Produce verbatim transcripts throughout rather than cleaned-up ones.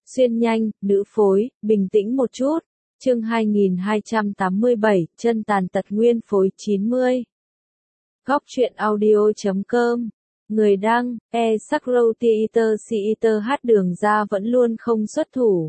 Xuyên nhanh, nữ phối, bình tĩnh một chút. Chương hai nghìn hai trăm tám mươi bảy, chân tàn tật nguyên phối chín mươi. Góc truyện audio chấm com. Người đăng, e Sakro Theater Theater hát Đường ra vẫn luôn không xuất thủ.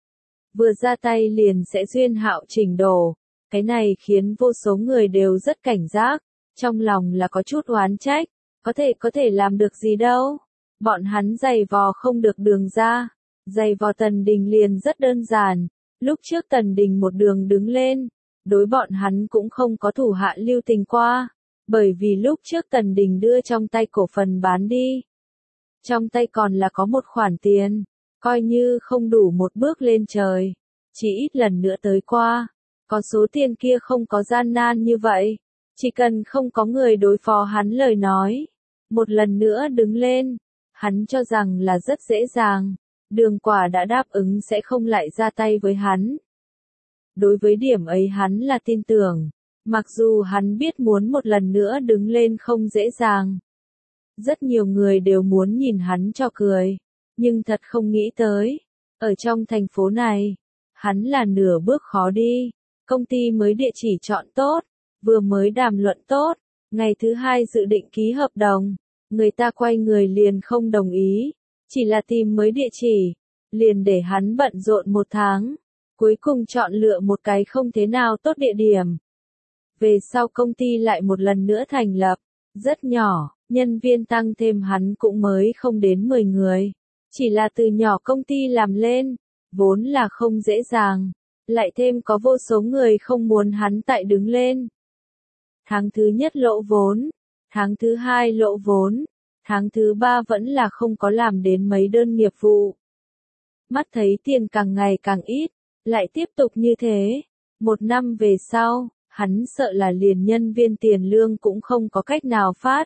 Vừa ra tay liền sẽ duyên hạo chỉnh đồ. Cái này khiến vô số người đều rất cảnh giác. Trong lòng là có chút oán trách. Có thể có thể làm được gì đâu. Bọn hắn giày vò không được Đường ra. Giày vò Tần Đình liền rất đơn giản. Lúc trước Tần Đình một đường đứng lên, đối bọn hắn cũng không có thủ hạ lưu tình qua, bởi vì lúc trước Tần Đình đưa trong tay cổ phần bán đi. Trong tay còn là có một khoản tiền, coi như không đủ một bước lên trời, chỉ ít lần nữa tới qua, có số tiền kia không có gian nan như vậy, chỉ cần không có người đối phó hắn lời nói, một lần nữa đứng lên, hắn cho rằng là rất dễ dàng. Đường Quả đã đáp ứng sẽ không lại ra tay với hắn. Đối với điểm ấy hắn là tin tưởng, mặc dù hắn biết muốn một lần nữa đứng lên không dễ dàng. Rất nhiều người đều muốn nhìn hắn cho cười, nhưng thật không nghĩ tới, ở trong thành phố này, hắn là nửa bước khó đi. Công ty mới địa chỉ chọn tốt, vừa mới đàm luận tốt, ngày thứ hai dự định ký hợp đồng, người ta quay người liền không đồng ý. Chỉ là tìm mới địa chỉ, liền để hắn bận rộn một tháng, cuối cùng chọn lựa một cái không thế nào tốt địa điểm. Về sau công ty lại một lần nữa thành lập, rất nhỏ, nhân viên tăng thêm hắn cũng mới không đến mười người. Chỉ là từ nhỏ công ty làm lên, vốn là không dễ dàng, lại thêm có vô số người không muốn hắn tại đứng lên. Tháng thứ nhất lỗ vốn, tháng thứ hai lỗ vốn. Tháng thứ ba vẫn là không có làm đến mấy đơn nghiệp vụ. Mắt thấy tiền càng ngày càng ít, lại tiếp tục như thế. Một năm về sau, hắn sợ là liền nhân viên tiền lương cũng không có cách nào phát.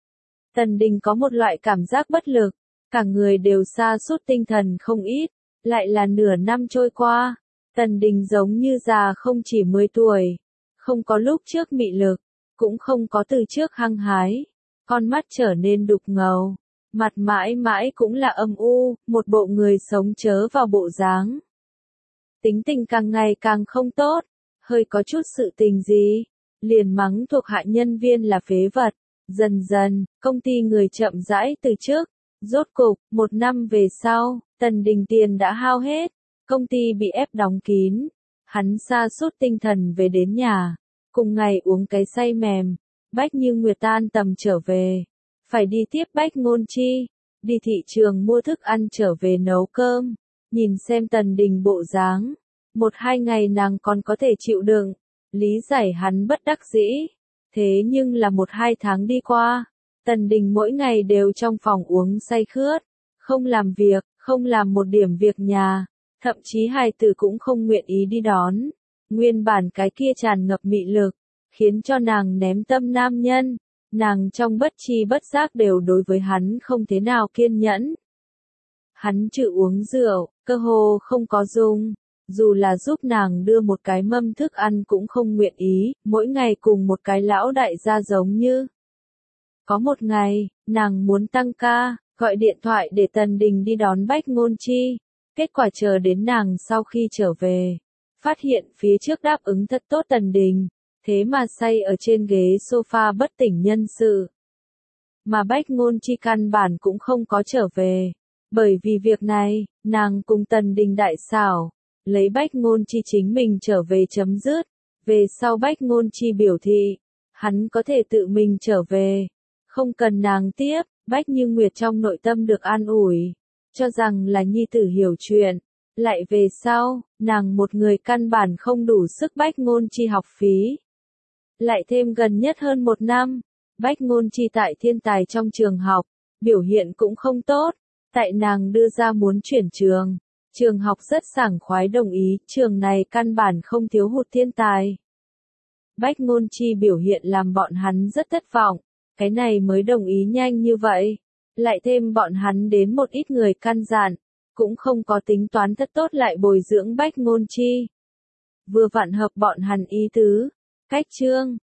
Tần Đình có một loại cảm giác bất lực, cả người đều sa sút tinh thần không ít, lại là nửa năm trôi qua. Tần Đình giống như già không chỉ mười tuổi, không có lúc trước mị lực, cũng không có từ trước hăng hái. Con mắt trở nên đục ngầu, mặt mãi mãi cũng là âm u, một bộ người sống chớ vào bộ dáng. Tính tình càng ngày càng không tốt, hơi có chút sự tình gì, liền mắng thuộc hạ nhân viên là phế vật. Dần dần, công ty người chậm rãi từ trước, rốt cục, một năm về sau, Tần Đình tiền đã hao hết, công ty bị ép đóng kín, hắn sa sút tinh thần về đến nhà, cùng ngày uống cái say mềm. Bách Như Nguyệt tan tầm trở về, phải đi tiếp Bách Ngôn Chi, đi thị trường mua thức ăn trở về nấu cơm, nhìn xem Tần Đình bộ dáng, một hai ngày nàng còn có thể chịu đựng, lý giải hắn bất đắc dĩ, thế nhưng là một hai tháng đi qua, Tần Đình mỗi ngày đều trong phòng uống say khướt, không làm việc, không làm một điểm việc nhà, thậm chí hài tử cũng không nguyện ý đi đón, nguyên bản cái kia tràn ngập mị lực. Khiến cho nàng ném tâm nam nhân, nàng trong bất chi bất giác đều đối với hắn không thế nào kiên nhẫn. Hắn chịu uống rượu, cơ hồ không có dùng, dù là giúp nàng đưa một cái mâm thức ăn cũng không nguyện ý, mỗi ngày cùng một cái lão đại gia giống như. Có một ngày, nàng muốn tăng ca, gọi điện thoại để Tần Đình đi đón Bách Ngôn Chi, kết quả chờ đến nàng sau khi trở về, phát hiện phía trước đáp ứng thật tốt Tần Đình. Thế mà say ở trên ghế sofa bất tỉnh nhân sự. Mà Bách Ngôn Chi căn bản cũng không có trở về. Bởi vì việc này, nàng cùng Tần Đình đại xảo, lấy Bách Ngôn Chi chính mình trở về chấm dứt. Về sau Bách Ngôn Chi biểu thị, hắn có thể tự mình trở về. Không cần nàng tiếp, Bách Như Nguyệt trong nội tâm được an ủi. Cho rằng là nhi tử hiểu chuyện. Lại về sau, nàng một người căn bản không đủ sức Bách Ngôn Chi học phí. Lại thêm gần nhất hơn một năm, Bách Ngôn Chi tại thiên tài trong trường học, biểu hiện cũng không tốt, tại nàng đưa ra muốn chuyển trường. Trường học rất sảng khoái đồng ý, trường này căn bản không thiếu hụt thiên tài. Bách Ngôn Chi biểu hiện làm bọn hắn rất thất vọng, cái này mới đồng ý nhanh như vậy. Lại thêm bọn hắn đến một ít người căn dặn, cũng không có tính toán thật tốt lại bồi dưỡng Bách Ngôn Chi. Vừa vặn hợp bọn hắn ý tứ. Cách chương,